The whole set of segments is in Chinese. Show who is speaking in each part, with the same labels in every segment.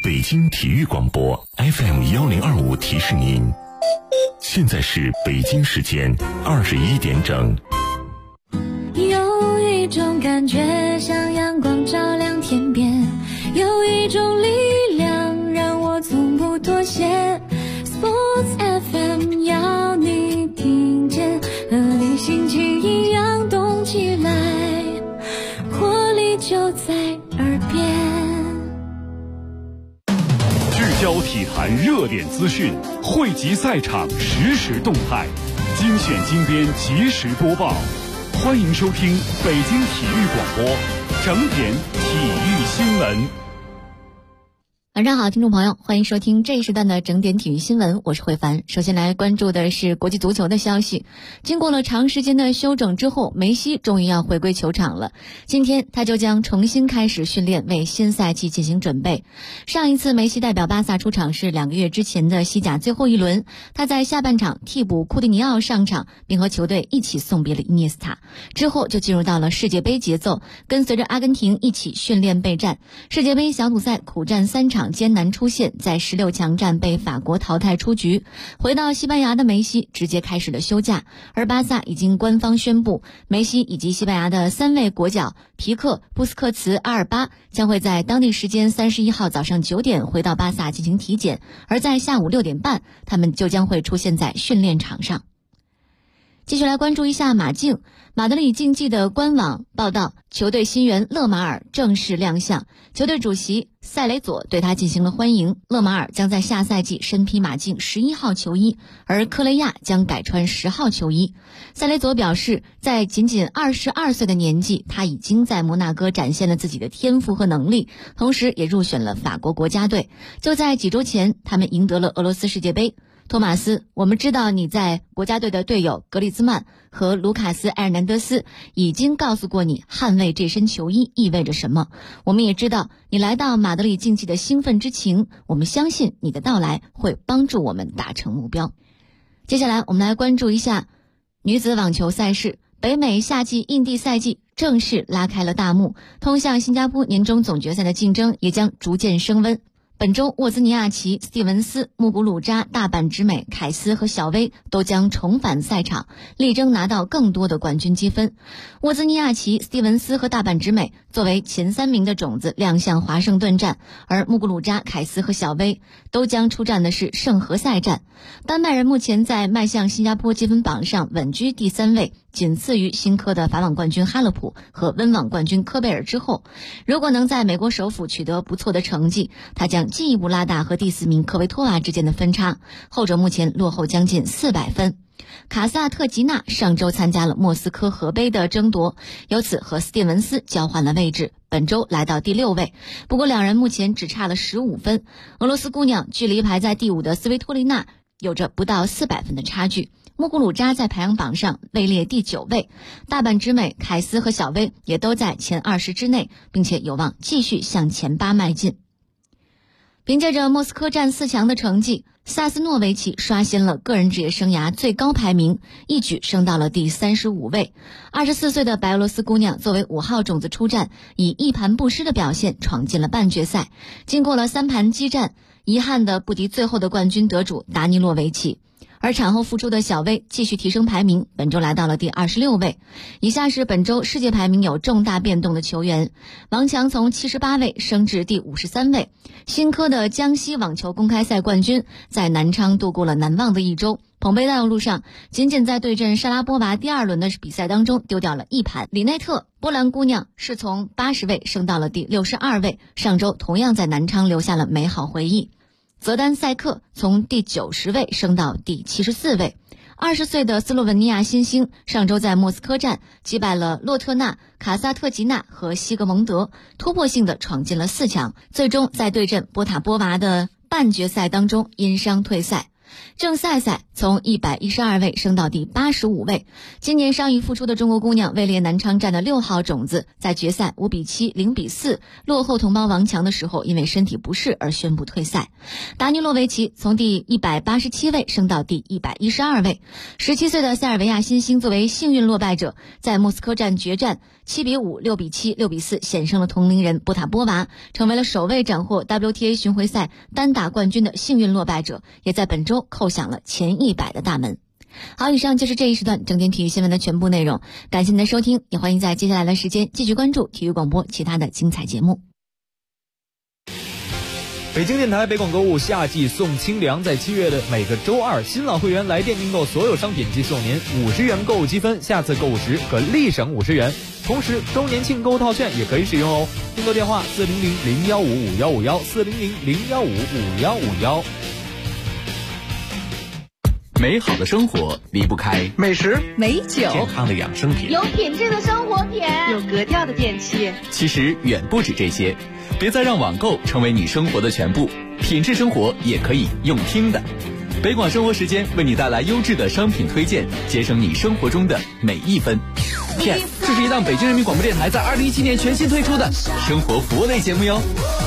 Speaker 1: 北京体育广播 FM1025提示您，现在是北京时间21点整。
Speaker 2: 有一种感觉像阳光照亮天边，有一种力量让我从不妥协。 Sports FM 要你听见，和你心情一样动起来，活力就在耳边。
Speaker 3: 聚焦体坛热点资讯，汇集赛场实时动态，精选精编及时播报。欢迎收听北京体育广播整点体育新闻。
Speaker 4: 晚上好，听众朋友，欢迎收听这一时段的整点体育新闻，我是慧凡。首先来关注的是国际足球的消息。经过了长时间的休整之后，梅西终于要回归球场了。今天他就将重新开始训练，为新赛季进行准备。上一次梅西代表巴萨出场是2个月之前的西甲最后一轮，他在下半场替补库蒂尼奥上场，并和球队一起送别了伊涅斯塔。之后就进入到了世界杯节奏，跟随着阿根廷一起训练备战。世界杯小组赛苦战3场，艰难出线，在16强战被法国淘汰出局。回到西班牙的梅西直接开始了休假，而巴萨已经官方宣布，梅西以及西班牙的3位国脚皮克、布斯克茨、阿尔巴将会在当地时间31号早上9点回到巴萨进行体检，而在下午6点半，他们就将会出现在训练场上。继续来关注一下马竞。马德里竞技的官网报道，球队新援勒马尔正式亮相，球队主席塞雷佐对他进行了欢迎。勒马尔将在下赛季身披马竞11号球衣，而科雷亚将改穿10号球衣。塞雷佐表示，在仅仅22岁的年纪，他已经在摩纳哥展现了自己的天赋和能力，同时也入选了法国国家队。就在几周前，他们赢得了俄罗斯世界杯。托马斯，我们知道你在国家队的队友格里兹曼和卢卡斯·埃尔南德斯已经告诉过你捍卫这身球衣意味着什么。我们也知道你来到马德里竞技的兴奋之情，我们相信你的到来会帮助我们达成目标。接下来我们来关注一下女子网球赛事。北美夏季印地赛季正式拉开了大幕，通向新加坡年终总决赛的竞争也将逐渐升温。本周沃兹尼亚奇、斯蒂文斯、穆古鲁扎、大阪直美、凯斯和小威都将重返赛场，力争拿到更多的冠军积分。沃兹尼亚奇、斯蒂文斯和大阪直美作为前3名的种子亮相华盛顿站，而穆古鲁扎、凯斯和小威都将出战的是圣何塞站。丹麦人目前在迈向新加坡积分榜上稳居第3位，仅次于新科的法网冠军哈勒普和温网冠军科贝尔之后。如果能在美国首府取得不错的成绩，他将进一步拉大和第4名科维托娃之间的分差，后者目前落后将近400分。卡萨特吉娜上周参加了莫斯科河杯的争夺，由此和斯蒂文斯交换了位置，本周来到第6位。不过两人目前只差了15分，俄罗斯姑娘距离排在第5的斯维托利娜有着不到400分的差距。穆古鲁扎在排行榜上位列第9位，大阪直美、凯斯和小威也都在前20之内，并且有望继续向前8迈进。凭借着莫斯科站4强的成绩，萨斯诺维奇刷新了个人职业生涯最高排名，一举升到了第35位。24岁的白俄罗斯姑娘作为5号种子出战，以一盘不失的表现闯进了半决赛。经过了3盘激战，遗憾的不敌最后的冠军得主达尼洛维奇。而产后复出的小威继续提升排名，本周来到了第26位。以下是本周世界排名有重大变动的球员。王强从78位升至第53位。新科的江西网球公开赛冠军在南昌度过了难忘的一周。捧杯道路上，仅仅在对阵莎拉波娃第2轮的比赛当中丢掉了1盘。里内特，波兰姑娘是从80位升到了第62位，上周同样在南昌留下了美好回忆。泽丹塞克从第90位升到第74位。20岁的斯洛文尼亚新星上周在莫斯科站击败了洛特纳、卡萨特吉娜和西格蒙德，突破性的闯进了4强，最终在对阵波塔波娃的半决赛当中因伤退赛。 郑赛赛从112位升到第85位。今年伤愈复出的中国姑娘位列南昌站的6号种子，在决赛5比7、0比4落后同胞王强的时候，因为身体不适而宣布退赛。达尼洛维奇从第187位升到第112位。17岁的塞尔维亚新星作为幸运落败者，在莫斯科站决战7比5、6比7、6比4险胜了同龄人波塔波娃，成为了首位斩获 WTA 巡回赛单打冠军的幸运落败者，也在本周叩响了前100的大门。好，以上就是这一时段整点体育新闻的全部内容，感谢您的收听，也欢迎在接下来的时间继续关注体育广播其他的精彩节目。
Speaker 5: 北京电台北广购物夏季送清凉，在7月的每个周二，新老会员来电订购所有商品即送您50元购物积分，下次购物时可立省50元。同时周年庆购物套券也可以使用哦。订购电话400-015-5151，400-015-5151。
Speaker 6: 美好的生活离不开
Speaker 7: 美食、
Speaker 8: 美酒、
Speaker 1: 健康的养生品，
Speaker 8: 有品质的生活品，
Speaker 7: 有格调的电器。
Speaker 6: 其实远不止这些，别再让网购成为你生活的全部，品质生活也可以用听的。北广生活时间为你带来优质的商品推荐，节省你生活中的每一分。这是一档北京人民广播电台在2017年全新推出的生活服务类节目哟。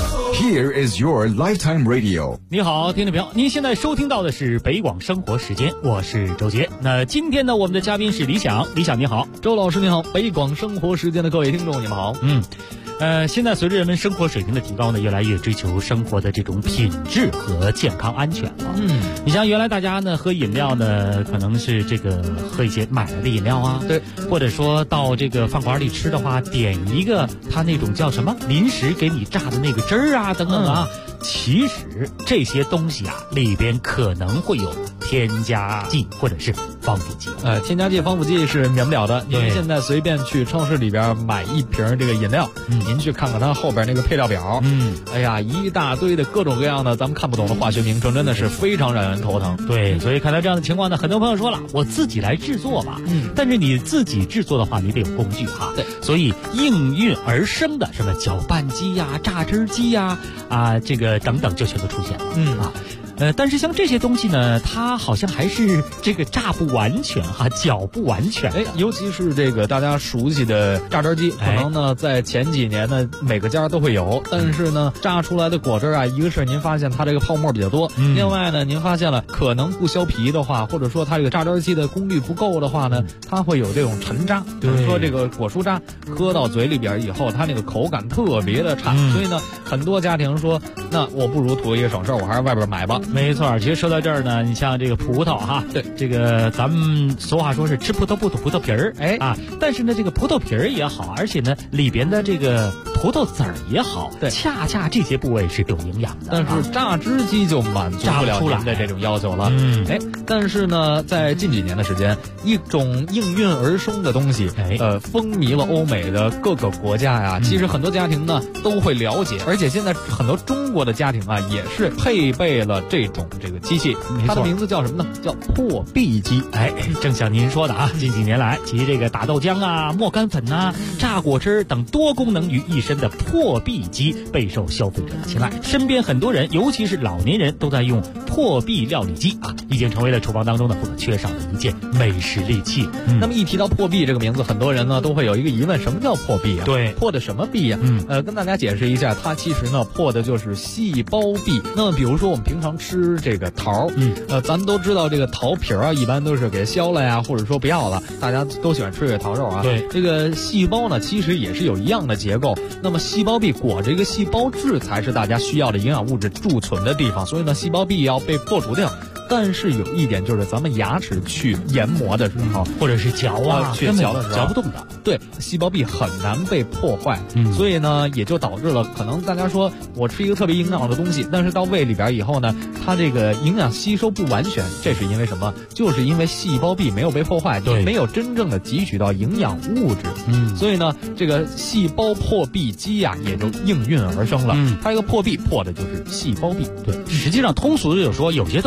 Speaker 9: Here is your lifetime radio。
Speaker 10: 你好，听众朋友，您现在收听到的是北广生活时间，我是周杰。那今天呢，我们的嘉宾是李想。李想你好。
Speaker 5: 周老师你好。北广生活时间的各位听众你们好。
Speaker 10: 现在随着人们生活水平的提高呢，越来越追求生活的这种品质和健康安全了。你像原来大家呢喝饮料呢，可能是这个喝一些买来的饮料啊，
Speaker 5: 对，
Speaker 10: 或者说到这个饭馆里吃的话，点一个他那种叫什么临时给你榨的那个汁儿啊等等啊。其实这些东西啊里边可能会有添加剂或者是防腐剂。
Speaker 5: 添加剂、防腐剂是免不了的。您现在随便去超市里边买一瓶这个饮料，您去看看它后边那个配料表，哎呀，一大堆的各种各样的咱们看不懂的化学名称，真的是非常让人头疼。
Speaker 10: 对，所以看到这样的情况呢，很多朋友说了，我自己来制作吧。但是你自己制作的话，你得有工具哈。
Speaker 5: 对，
Speaker 10: 所以应运而生的什么搅拌机呀、榨汁机呀这个等等就全都出现了。但是像这些东西呢，它好像还是这个榨不完全哈，搅不完全。
Speaker 5: 尤其是这个大家熟悉的榨汁机，可能呢在前几年呢每个家都会有，但是呢榨出来的果汁啊，一个是您发现它这个泡沫比较多，另外呢您发现了可能不削皮的话，或者说它这个榨汁机的功率不够的话呢，它会有这种沉渣，比如说这个果蔬渣喝到嘴里边以后，它那个口感特别的差，所以呢很多家庭说，那我不如图一个省事，我还是外边买吧。
Speaker 10: 没错，其实说到这儿呢，你像这个葡萄哈，
Speaker 5: 对，
Speaker 10: 这个咱们俗话说是吃葡萄不吐葡萄皮儿，但是呢这个葡萄皮儿也好，而且呢里边的这个葡萄籽儿也好，
Speaker 5: 对，
Speaker 10: 恰恰这些部位是有营养的。
Speaker 5: 但是榨汁机就满足不了您的这种要求了。但是呢在近几年的时间，一种应运而生的东西风靡了欧美的各个国家呀，其实很多家庭呢都会了解，而且现在很多中国的家庭啊也是配备了这种这个机器，它的名字叫什么呢？叫破壁机。
Speaker 10: 正像您说的啊，近几年来集这个打豆浆啊、磨干粉啊、榨果汁等多功能于一身的破壁机备受消费者的青睐。身边很多人，尤其是老年人都在用破壁料理机已经成为了厨房当中的不可缺少的一件美食利器。
Speaker 5: 那么一提到破壁这个名字，很多人呢都会有一个疑问，什么叫破壁啊？
Speaker 10: 对，
Speaker 5: 破的什么壁啊？跟大家解释一下，它其实呢破的就是细胞壁。那么比如说我们平常吃这个桃，咱们都知道这个桃皮啊，一般都是给削了呀，或者说不要了，大家都喜欢吃这个桃肉啊。
Speaker 10: 对，
Speaker 5: 这个细胞呢，其实也是有一样的结构。那么细胞壁裹着一个细胞质，才是大家需要的营养物质贮存的地方。所以呢，细胞壁要被破除掉。但是有一点就是，咱们牙齿去研磨的时候，
Speaker 10: 或者是嚼
Speaker 5: 去嚼的时候
Speaker 10: 嚼不动的，
Speaker 5: 对，细胞壁很难被破坏。所以呢，也就导致了可能大家说我吃一个特别营养的东西，但是到胃里边以后呢，它这个营养吸收不完全，这是因为什么？就是因为细胞壁没有被破坏，
Speaker 10: 对，
Speaker 5: 没有真正的汲取到营养物质。所以呢，这个细胞破壁机呀，也就应运而生了。它这个破壁破的就是细胞壁。
Speaker 10: 对，实际上通俗的就说，有些东西特别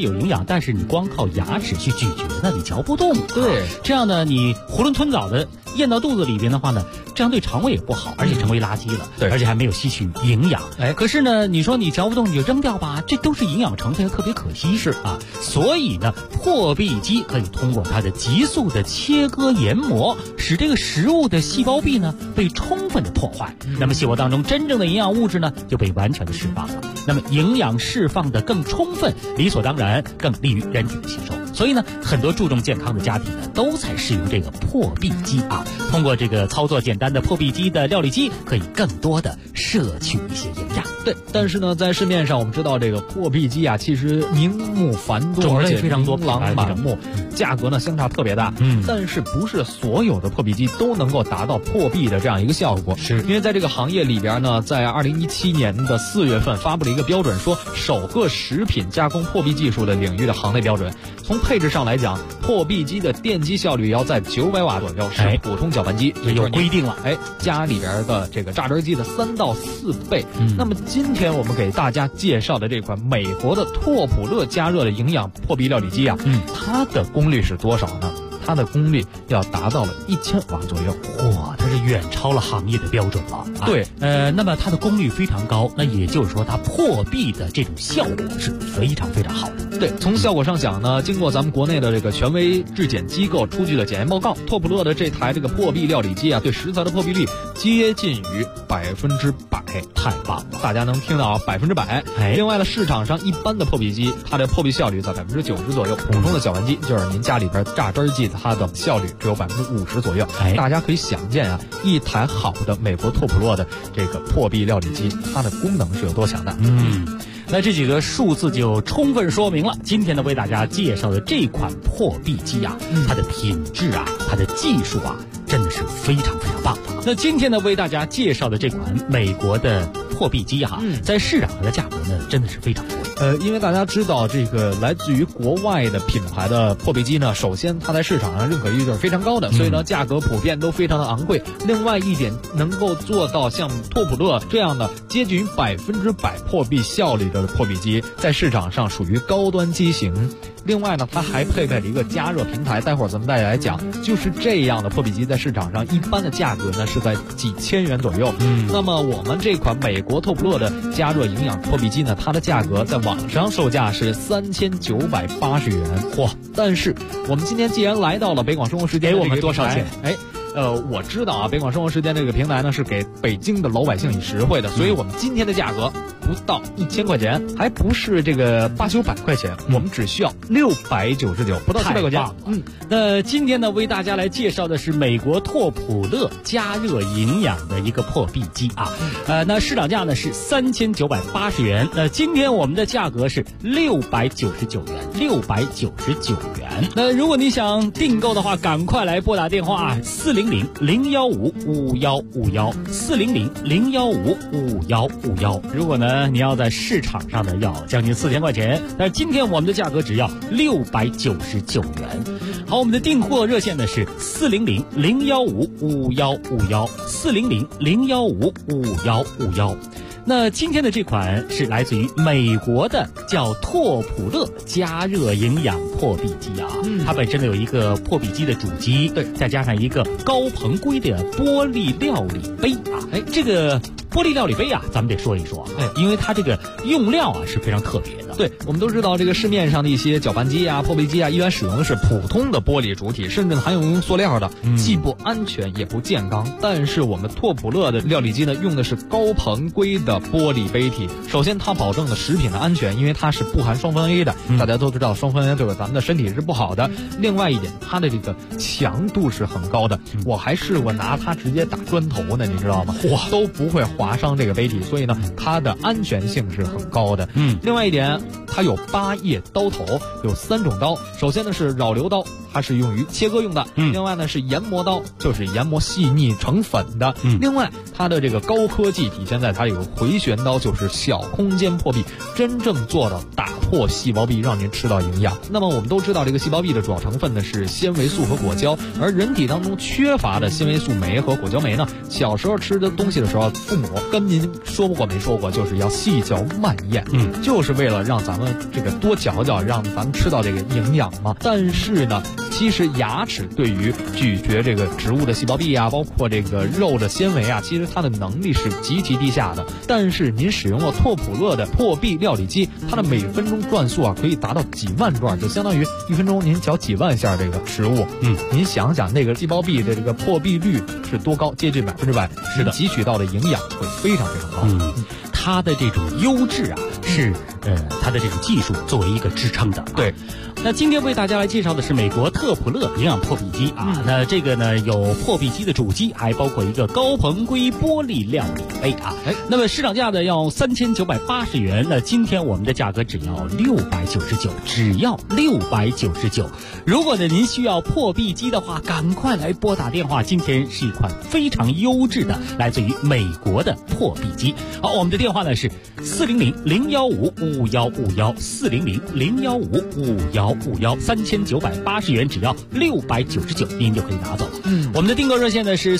Speaker 10: 有营养，但是你光靠牙齿去咀嚼呢，你嚼不动。
Speaker 5: 对，
Speaker 10: 这样呢，你囫囵吞枣的咽到肚子里边的话呢，这样对肠胃也不好，而且成为垃圾了。
Speaker 5: 对，
Speaker 10: 而且还没有吸取营养。
Speaker 5: 哎，
Speaker 10: 可是呢，你说你嚼不动你就扔掉吧，这都是营养成分，特别可惜。
Speaker 5: 是
Speaker 10: 啊，所以呢，破壁机可以通过它的急速的切割研磨，使这个食物的细胞壁呢被充分的破坏，那么细胞当中真正的营养物质呢就被完全的释放了。那么营养释放的更充分，理所当然更利于人体的吸收。所以呢，很多注重健康的家庭呢都在使用这个破壁机啊。通过这个操作简单的破壁机的料理机，可以更多的摄取一些营养。
Speaker 5: 对，但是呢，在市面上我们知道这个破壁机啊，其实名目繁多，
Speaker 10: 种类非常多，
Speaker 5: 琳琅满目，价格呢相差特别大。但是不是所有的破壁机都能够达到破壁的这样一个效果？
Speaker 10: 是
Speaker 5: 因为在这个行业里边呢，在2017年的4月份发布了一个标准，说首个食品加工破壁技术的领域的行内标准。从配置上来讲，破壁机的电机效率要在900瓦左右，是普通搅拌机，
Speaker 10: 也有规定了。
Speaker 5: 家里边的这个榨汁机的3到4倍。那么今天我们给大家介绍的这款美国的拓普勒加热的营养破壁料理机啊，它的功率是多少呢？它的功率要达到了1000瓦左右。
Speaker 10: 哇，它是远超了行业的标准了。
Speaker 5: 对，
Speaker 10: 那么它的功率非常高，那也就是说它破壁的这种效果是非常非常好的。
Speaker 5: 对，从效果上讲呢，经过咱们国内的这个权威质检机构出具的检验报告，拓普勒的这台这个破壁料理机啊，对食材的破壁率接近于100%，
Speaker 10: 太棒了！
Speaker 5: 大家能听到100%。另外呢，市场上一般的破壁机，它的破壁效率在90%左右；普通的搅拌机，就是您家里边榨汁机，它的效率只有50%左右。大家可以想见啊，一台好的美国拓普勒的这个破壁料理机，它的功能是有多强大。
Speaker 10: 那这几个数字就充分说明了，今天呢为大家介绍的这款破壁机啊，它的品质啊，它的技术啊，真的是非常非常棒。那今天呢为大家介绍的这款美国的破壁机哈，在市场上的价格呢真的是非常贵。
Speaker 5: 因为大家知道这个来自于国外的品牌的破壁机呢，首先它在市场上认可率就是非常高的，所以呢价格普遍都非常的昂贵。另外一点，能够做到像拓普勒这样的接近于100%破壁效率的破壁机，在市场上属于高端机型。另外呢，它还配备了一个加热平台，待会儿咱们再来讲。就是这样的破壁机在市场上一般的价格呢是在几千元左右。那么我们这款美国拓普勒的加热营养破壁机呢，它的价格在网上售价是3980元。嚯！但是我们今天既然来到了北广生活时间，
Speaker 10: 给我们多少钱？
Speaker 5: 我知道啊，北广生活时间这个平台呢是给北京的老百姓以实惠的，所以我们今天的价格不到1000块钱，还不是这个800-900块钱，我们只需要699，不到700块钱。
Speaker 10: 那今天呢为大家来介绍的是美国拓普勒加热营养的一个破壁机啊，那市场价呢是3980元，那今天我们的价格是699元，699元。那如果你想订购的话，赶快来拨打电话400-015-5151，400-015-5151。如果呢你要在市场上呢要将近4000块钱，但是今天我们的价格只要699元。好，我们的订货热线呢是400-015-5151，400-015-5151。那今天的这款是来自于美国的叫拓普勒加热营养破壁机啊，它本身呢有一个破壁机的主机，对，再加上一个高硼硅的玻璃料理杯啊，这个玻璃料理杯啊，咱们得说一说啊，因为它这个用料啊是非常特别的。
Speaker 5: 对，我们都知道这个市面上的一些搅拌机啊、破壁机啊，一般使用的是普通的玻璃主体，甚至含有用塑料的，既不安全也不健康。但是我们拓普勒的料理机呢，用的是高硼硅的玻璃杯体。首先，它保证了食品的安全，因为它是不含双酚 A 的。大家都知道双酚 A 对咱们的身体是不好的。另外一点，它的这个强度是很高的。我还试过拿它直接打砖头呢，你知道吗？都不会划伤这个杯体，所以呢，它的安全性是很高的。另外一点，它有8叶刀头，有3种刀。首先呢是扰流刀，它是用于切割用的。另外呢是研磨刀，就是研磨细腻成粉的。另外它的这个高科技体现在它有个回旋刀，就是小空间破壁，真正做到打破细胞壁，让您吃到营养。那么我们都知道这个细胞壁的主要成分呢是纤维素和果胶，而人体当中缺乏的纤维素酶和果胶酶呢，小时候吃的东西的时候，父母跟您说过没说过，就是要细嚼慢咽，就是为了让咱们呢这个多嚼嚼，让咱们吃到这个营养嘛。但是呢，其实牙齿对于咀嚼这个植物的细胞壁啊，包括这个肉的纤维啊，其实它的能力是极其低下的。但是您使用了拓普勒的破壁料理机，它的每分钟转速啊可以达到几万转，就相当于1分钟您嚼几万下这个食物。您想想那个细胞壁的这个破壁率是多高，接近100%，是的，汲取到的营养会非常非常高。
Speaker 10: 它的这种优质啊，是它的这种技术作为一个支撑的。
Speaker 5: 对。
Speaker 10: 那今天为大家来介绍的是美国特普勒营养破壁机啊。那这个呢有破壁机的主机，还包括一个高硼硅玻璃料理杯啊。那么市场价呢要3980元，那今天我们的价格只要699，只要699。如果呢您需要破壁机的话，赶快来拨打电话。今天是一款非常优质的来自于美国的破壁机。好，我们的电话呢是400-015-5151，400-015-5151，3980元，只要699，您就可以拿走。我们的订购热线呢是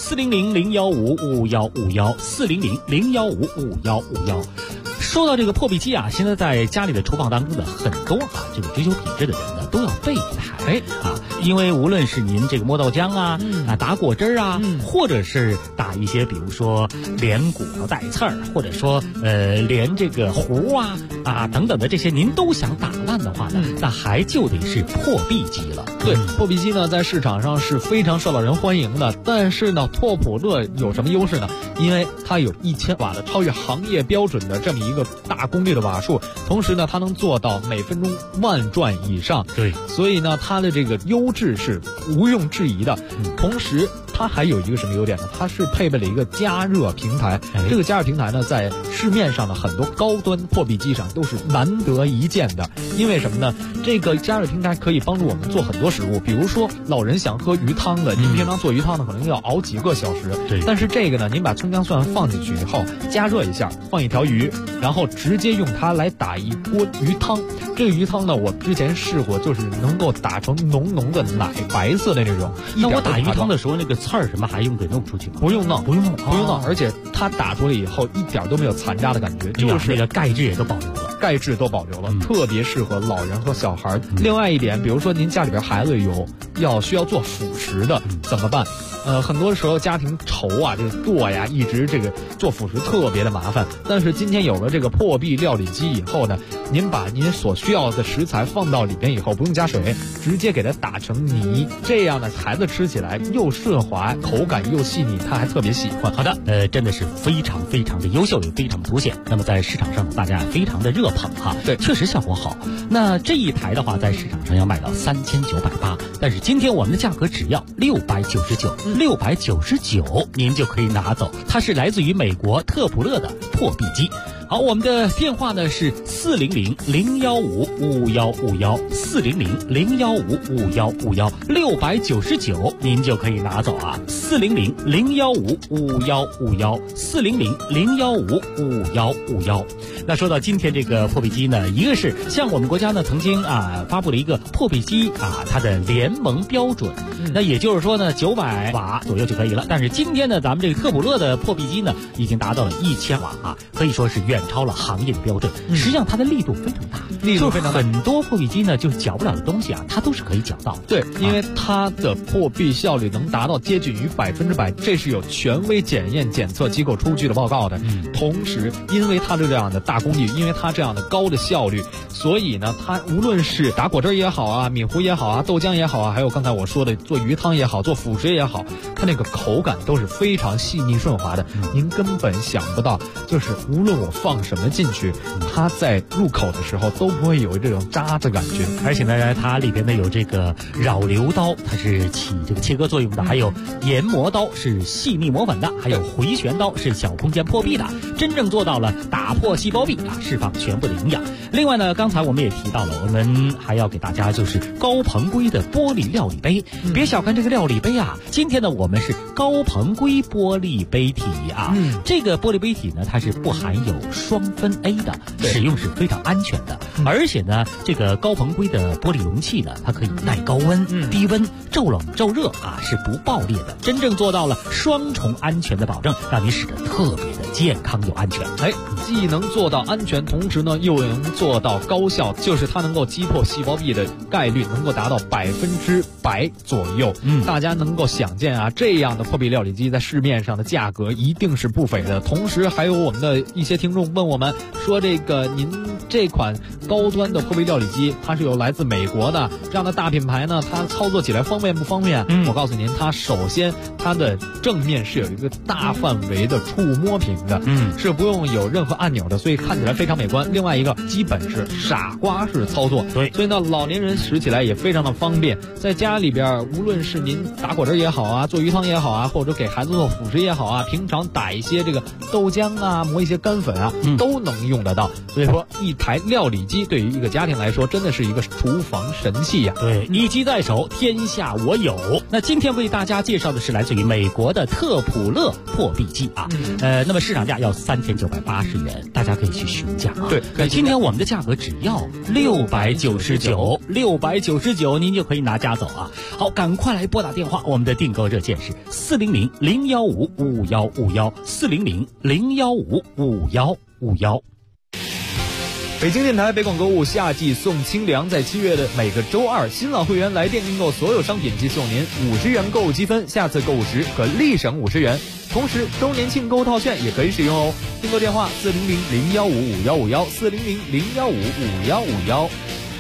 Speaker 10: 400-015-5151，400-015-5151。说到这个破壁机啊，现在在家里的厨房当中的很多啊，这个追求品质的人呢，都要备一台啊，因为无论是您这个磨豆浆啊，打果汁啊，或者是打一些比如说连骨头带刺儿，或者说连这个糊啊等等的这些，您都想打烂的话呢，那还就得是破壁机了。
Speaker 5: 对，破壁机呢在市场上是非常受到人欢迎的，但是呢，拓普勒有什么优势呢？因为它有1000瓦的超越行业标准的这么一个大功率的瓦数，同时呢，它能做到每分钟10000转以上。
Speaker 10: 对，
Speaker 5: 所以呢，它的这个优质是毋庸置疑的。同时，它还有一个什么优点呢？它是配备了一个加热平台。这个加热平台呢，在市面上的很多高端破壁机上都是难得一见的。因为什么呢？这个加热平台可以帮助我们做很多食物，比如说老人想喝鱼汤的，您平常做鱼汤呢，可能要熬几个小时。
Speaker 10: 对。
Speaker 5: 但是这个呢，您把葱姜蒜放进去以后，加热一下，放一条鱼，然后直接用它来打一锅鱼汤。这个鱼汤呢，我之前试过，就是能够打成浓浓的奶白色的那种。
Speaker 10: 那我打鱼汤的时候，那个刺儿什么还用给弄出去吗？
Speaker 5: 不用弄，不用弄，而且它打出来以后一点都没有残渣的感觉，就是
Speaker 10: 那个钙质也都保留了。
Speaker 5: 钙质都保留了，特别适合老人和小孩。另外一点，比如说您家里边孩子需要做辅食的，怎么办？很多时候家庭愁啊，这个剁呀，一直这个做辅食特别的麻烦。但是今天有了这个破壁料理机以后呢，您把您所需要的食材放到里边以后，不用加水，直接给它打成泥，这样呢，孩子吃起来又顺滑，口感又细腻，他还特别喜欢。
Speaker 10: 好的，真的是非常非常的优秀，也非常的凸显。那么在市场上大家非常的热捧哈，
Speaker 5: 对，
Speaker 10: 确实效果好。那这一台的话，在市场上要卖到3980，但是今天我们的价格只要699，699您就可以拿走。它是来自于美国特普勒的破壁机。好，我们的电话呢是400-015-5151，400-015-5151，699您就可以拿走啊，400-015-5151，400-015-5151。那说到今天这个破壁机呢，一个是像我们国家呢曾经发布了一个破壁机它的联盟标准，那也就是说呢900瓦左右就可以了。但是今天呢，咱们这个特普勒的破壁机呢，已经达到了1000瓦可以说是远超了行业的标准。实际上它的力度非常大，
Speaker 5: 力度非常大，
Speaker 10: 很多破壁机呢就是搅不了的东西它都是可以搅到的。
Speaker 5: 对，因为它的破壁效率能达到接近于100%，这是有权威检验检测机构出具的报告的。同时，因为它这样的大功率，因为它这样的高的效率，所以呢，它无论是打果汁也好啊，米糊也好啊，豆浆也好啊，还有刚才我说的做鱼汤也好，做辅食也好，它那个口感都是非常细腻顺滑的。您根本想不到，就是无论我放什么进去，它在入口的时候都不会有这种渣的感觉。
Speaker 10: 而且呢，它里边呢有这个扰流刀，它是起这个切割作用的，还有研磨刀是细腻磨粉的，还有回旋刀是小空间破壁的，真正做到了打破细胞壁释放全部的营养。另外呢，刚才我们也提到了，我们还要给大家就是高硼硅的玻璃料理杯。别小看这个料理杯今天呢我们是高硼硅玻璃杯体这个玻璃杯体呢，它是不含有双酚 A 的，使用是非常安全的。而且呢，这个高硼硅的玻璃容器呢，它可以耐高温、低温、骤冷骤热是不爆裂的，真正做到了双重安全的保证，让你使得特别的健康又安全。
Speaker 5: 既能做到安全，同时呢又能做到高效，就是它能够击破细胞壁的概率能够达到100%左右。大家能够想见啊，这样的破壁料理机在市面上的价格一定是不菲的。同时还有我们的一些听众问我们说，这个您这款高端的破壁料理机，它是有来自美国的这样的大品牌呢，它操作起来方便不方便？我告诉您，它首先它的正面是有一个大范围的触摸屏的，是不用有任何按钮的，所以看起来非常美观。另外一个基本是傻瓜式操作，
Speaker 10: 对，
Speaker 5: 所以呢老年人使起来也非常的方便。在家里边，无论是您打果汁也好啊，做鱼汤也好啊，或者给孩子做辅食也好啊，平常打一些这个豆浆啊，磨一些干粉啊，都能用得到。所以说一台料理机对于一个家庭来说真的是一个厨房神器呀。
Speaker 10: 对，一机在手，天下我有。那今天为大家介绍的是来自于美国的特普勒破壁机啊，那么市场价要3980元，大家可以去询价啊。
Speaker 5: 对，
Speaker 10: 今天我们的价格只要699，您就可以拿家走啊。好，赶快来拨打电话，我们的订购热线是400-015-5151，400-015-5151。
Speaker 5: 北京电台北广购物夏季送清凉，在7月的每个周二，新老会员来电订购所有商品即送您50元购物积分，下次购物时可立省50元。同时周年庆购物套券也可以使用哦。订购电话400-015-5151，400-015-5151。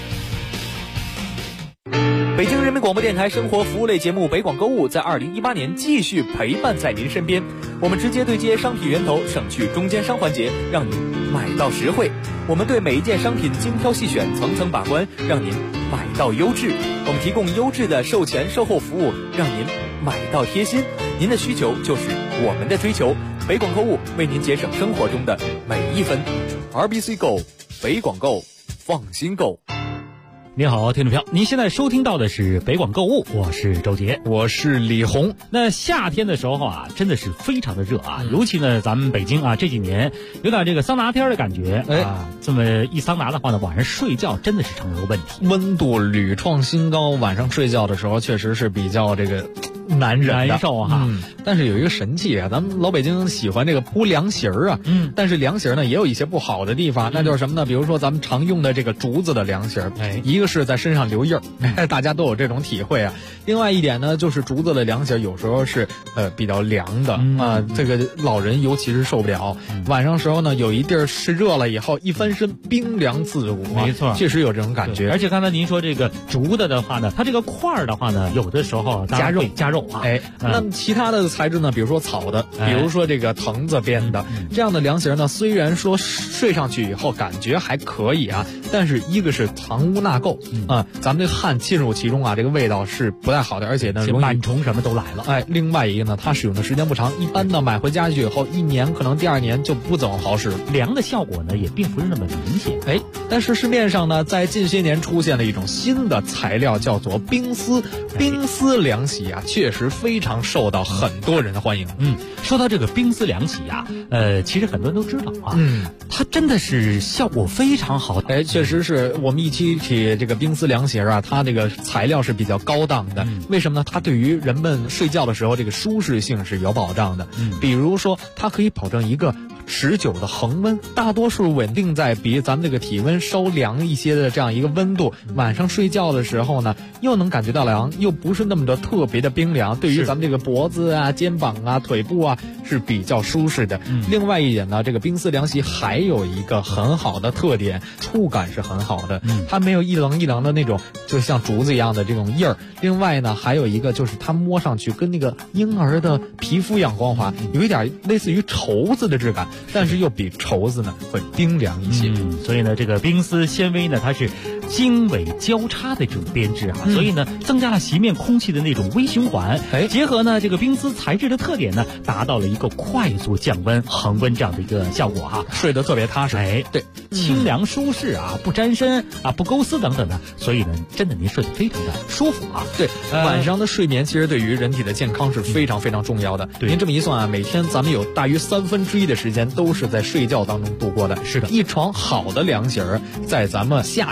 Speaker 5: 北京人民广播电台生活服务类节目北广购物在2018年继续陪伴在您身边，我们直接对接商品源头，省去中间商环节，让您买到实惠。我们对每一件商品精挑细选，层层把关，让您买到优质。我们提供优质的售前售后服务，让您买到贴心。您的需求就是我们的追求，北广购物为您节省生活中的每一分。RBC Go， 北广购，放心购。
Speaker 10: 你好，听众朋友，您现在收听到的是北广购物，我是周杰，
Speaker 5: 我是李红。
Speaker 10: 那夏天的时候啊，真的是非常的热啊，尤其呢，咱们北京啊这几年有点这个桑拿天的感觉啊，这么一桑拿的话呢，晚上睡觉真的是成了个问题，
Speaker 5: 温度屡创新高，晚上睡觉的时候确实是比较这个难
Speaker 10: 受哈。
Speaker 5: 但是有一个神器啊，咱们老北京喜欢这个铺凉席儿啊，但是凉席儿呢也有一些不好的地方，那就是什么呢？比如说咱们常用的这个竹子的凉席儿，一个是在身上留印儿，大家都有这种体会啊。另外一点呢，就是竹子的凉席儿有时候是比较凉的啊，这个老人尤其是受不了。晚上时候呢，有一地儿是热了以后，一翻身冰凉自如啊，
Speaker 10: 没错，
Speaker 5: 确实有这种感觉。
Speaker 10: 而且刚才您说这个竹的话呢，它这个块儿的话呢，有的时候加肉啊，
Speaker 5: 那么其他的材质呢，比如说草的，比如说这个藤子编的，这样的凉席呢，虽然说睡上去以后感觉还可以啊，但是一个是藏污纳垢咱们这个汗浸入其中啊，这个味道是不太好的，而且呢，
Speaker 10: 螨虫什么都来了。
Speaker 5: 另外一个呢，它使用的时间不长，一般呢买回家去以后，1年可能第2年就不怎么好使，
Speaker 10: 凉的效果呢也并不是那么明显。
Speaker 5: 但是市面上呢，在近些年出现了一种新的材料，叫做冰丝。冰丝凉席啊，确实非常受到很多人的欢迎。
Speaker 10: 说到这个冰丝凉席啊，其实很多人都知道啊，它真的是效果非常好。
Speaker 5: 确实是我们一提这个冰丝凉席啊，它这个材料是比较高档的。为什么呢？它对于人们睡觉的时候这个舒适性是有保障的。比如说，它可以保证一个持久的恒温，大多数稳定在比咱们这个体温稍凉一些的这样一个温度。晚上睡觉的时候呢，又能感觉到凉，又不是那么的特别的冰凉，对于咱们这个脖子啊、肩膀啊、腿部啊是比较舒适的。另外一点呢，这个冰丝凉席还有一个很好的特点，触感是很好的，它没有一棱一棱的那种就像竹子一样的这种印儿。另外呢，还有一个就是它摸上去跟那个婴儿的皮肤一样光滑，有一点类似于绸子的质感，但是又比绸子呢会冰凉一些。
Speaker 10: 所以呢，这个冰丝纤维呢，它是经纬交叉的这种编织啊，所以呢，增加了席面空气的那种微循环。结合呢这个冰丝材质的特点呢，达到了一个快速降温、恒温这样的一个效果哈，
Speaker 5: 睡得特别踏实。
Speaker 10: 对，清凉舒适啊，不沾身啊，不勾丝等等的，所以呢，真的您睡得非常的舒服啊。
Speaker 5: 对，晚上的睡眠其实对于人体的健康是非常非常重要的。您这么一算啊，每天咱们有大约1/3的时间都是在睡觉当中度过的。
Speaker 10: 是的，
Speaker 5: 一床好的凉席儿，在咱们夏天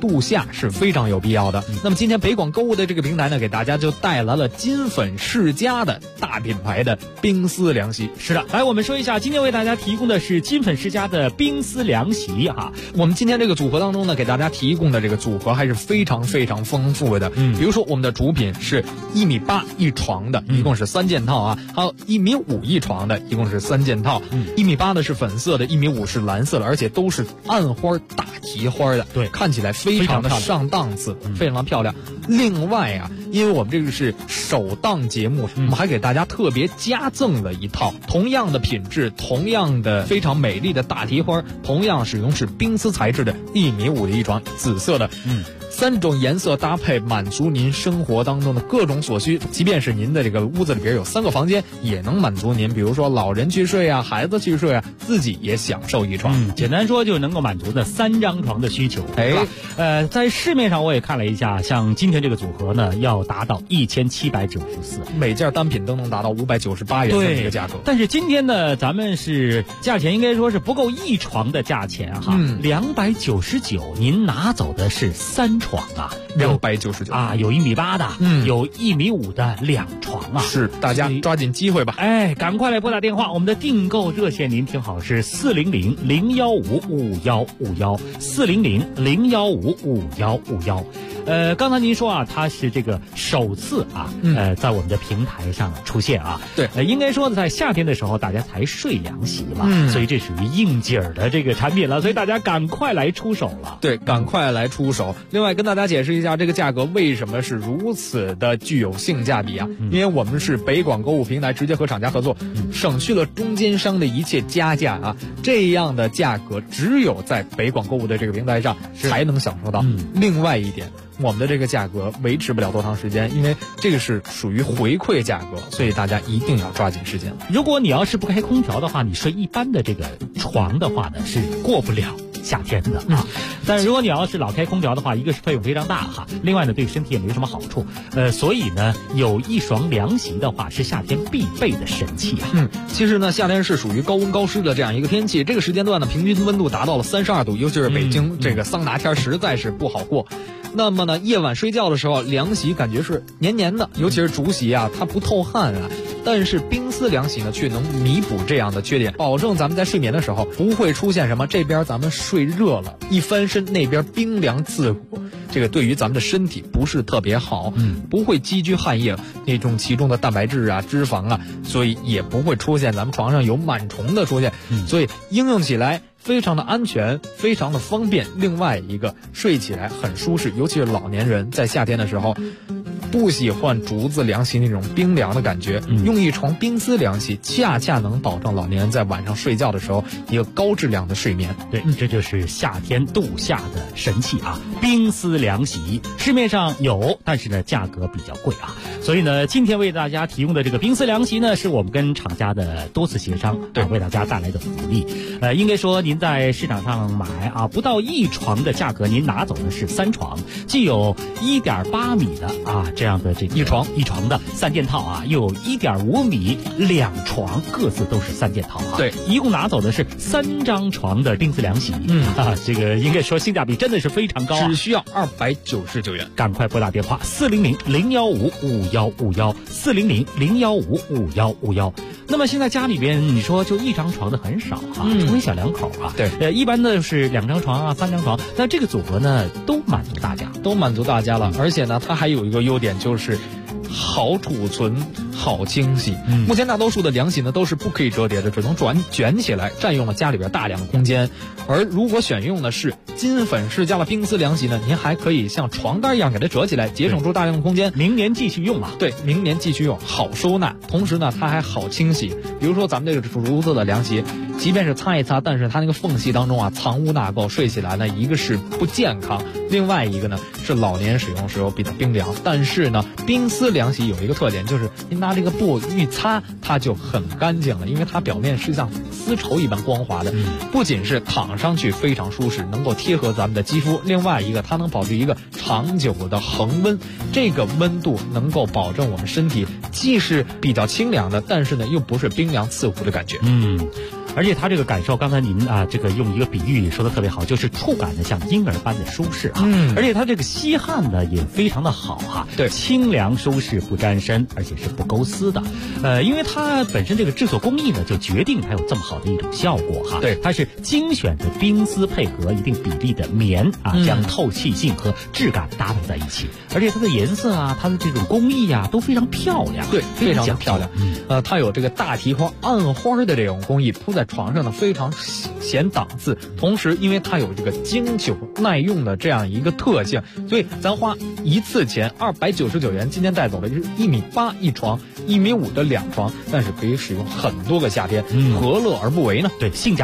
Speaker 5: 度夏是非常有必要的。那么今天北广购物的这个平台呢，给大家就带来了金粉世家的大品牌的冰丝凉席。
Speaker 10: 是的，来我们说一下，今天为大家提供的是金粉世家的冰丝凉席哈。
Speaker 5: 我们今天这个组合当中呢，给大家提供的这个组合还是非常非常丰富的。比如说我们的主品是1.8米一床的，一共是3件套啊，还有1.5米一床的，一共是3件套。1.8米的是粉色的，1.5米是蓝色的，而且都是暗花大提花的，
Speaker 10: 对，
Speaker 5: 看起来非常的上档次，非常的漂亮。另外啊，因为我们这个是首档节目，我们还给大家特别加赠了一套同样的品质、同样的非常美丽的大提花，同样使用是冰丝材质的1.5米的一床，紫色的。3种颜色搭配，满足您生活当中的各种所需。即便是您的这个屋子里边有3个房间，也能满足您，比如说老人去睡啊，孩子去睡啊，自己也享受一床。
Speaker 10: 简单说就能够满足的3张床的需求。在市面上我也看了一下，像今天这个组合呢，要达到1794，
Speaker 5: 每件单品都能达到598元的这个价格。
Speaker 10: 但是今天呢，咱们是价钱应该说是不够一床的价钱哈，299，您拿走的是3床啊
Speaker 5: ，299
Speaker 10: 啊，有1.8米的，有1.5米的2床啊，
Speaker 5: 是，大家抓紧机会吧，
Speaker 10: 赶快来拨打电话，我们的订购热线您听好是400-015-5151，400-015-5151。刚才您说啊，它是这个首次啊，在我们的平台上出现啊，
Speaker 5: 对，
Speaker 10: 应该说在夏天的时候大家才睡凉席嘛，所以这属于应景儿的这个产品了，所以大家赶快来出手了。
Speaker 5: 对，赶快来出手。另外跟大家解释一下，这个价格为什么是如此的具有性价比啊？因为我们是北广购物平台直接和厂家合作，省去了中间商的一切加价啊，这样的价格只有在北广购物的这个平台上才能享受到。另外一点，我们的这个价格维持不了多长时间，因为这个是属于回馈价格，所以大家一定要抓紧时间。
Speaker 10: 如果你要是不开空调的话，你睡一般的这个床的话呢，是过不了夏天的啊。但是如果你要是老开空调的话，一个是费用非常大哈，另外呢对身体也没什么好处。所以呢有一床凉席的话是夏天必备的神器啊。
Speaker 5: 其实呢夏天是属于高温高湿的这样一个天气，这个时间段呢平均温度达到了32度，尤其是北京这个桑拿天实在是不好过。那么呢夜晚睡觉的时候，凉席感觉是黏黏的，尤其是竹席啊，它不透汗啊。但是冰丝凉席呢却能弥补这样的缺点，保证咱们在睡眠的时候不会出现什么这边咱们睡热了一翻身那边冰凉刺骨，这个对于咱们的身体不是特别好，不会积聚汗液那种其中的蛋白质啊脂肪啊，所以也不会出现咱们床上有螨虫的出现，所以应用起来非常的安全，非常的方便。另外一个睡起来很舒适，尤其是老年人在夏天的时候不喜欢竹子凉席那种冰凉的感觉，用一床冰丝凉席恰恰能保证老年人在晚上睡觉的时候一个高质量的睡眠。
Speaker 10: 对，这就是夏天度夏的神器啊，冰丝凉席市面上有，但是呢价格比较贵啊，所以呢今天为大家提供的这个冰丝凉席呢，是我们跟厂家的多次协商，对，为大家带来的福利。应该说您在市场上买啊，不到一床的价格，您拿走的是3床，既有1.8米的啊这样的这个一床的3件套啊，又有1.5米2床，各自都是3件套啊。
Speaker 5: 对，
Speaker 10: 一共拿走的是3张床的冰丝凉席。这个应该说性价比真的是非常高啊，
Speaker 5: 只需要299元。
Speaker 10: 赶快拨打电话400-015-5151，400-015-5151。那么现在家里边你说就1张床的很少啊，除非小两口啊。
Speaker 5: 对，
Speaker 10: 一般的是2张床啊，3张床。那这个组合呢，都满足大家了。
Speaker 5: 而且呢，它还有一个优点就是好储存、好清洗。目前大多数的凉席呢都是不可以折叠的，只能卷起来，占用了家里边大量的空间。而如果选用的是金粉世家的冰丝凉席呢，您还可以像床单一样给它折起来，节省出大量的空间，
Speaker 10: 明年继续用啊。
Speaker 5: 对，明年继续用，好收纳，同时呢它还好清洗。比如说咱们这个竹子的凉席，即便是擦一擦，但是它那个缝隙当中啊藏污纳垢，睡起来呢一个是不健康，另外一个呢是老年使用时候比较冰凉。但是呢冰丝凉席有一个特点，就是您拿这个布一擦它就很干净了，因为它表面是像丝绸一般光滑的，不仅是躺上去非常舒适，能够贴合咱们的肌肤，另外一个它能保持一个长久的恒温，这个温度能够保证我们身体既是比较清凉的，但是呢又不是冰凉刺骨的感觉。
Speaker 10: 而且它这个感受，刚才您这个用一个比喻说的特别好，就是触感呢像婴儿般的舒适哈。而且它这个吸汗呢也非常的好哈，
Speaker 5: 对，
Speaker 10: 清凉舒适不沾身，而且是不勾丝的。因为它本身这个制作工艺呢，就决定它有这么好的一种效果哈。
Speaker 5: 对，
Speaker 10: 它是精选的冰丝配合一定比例的棉将透气性和质感搭配在一起，而且它的颜色它的这种工艺都非常漂亮。
Speaker 5: 对，非常的漂亮。它有这个大提花、暗花的这种工艺铺在床上呢，非常显档次。同时，因为它有这个经久耐用的这样一个特性，所以咱花一次钱299元，今天带走的就是1.8米一床，1.5米的2床，但是可以使用很多个夏天，何乐而不为呢？
Speaker 10: 对，性价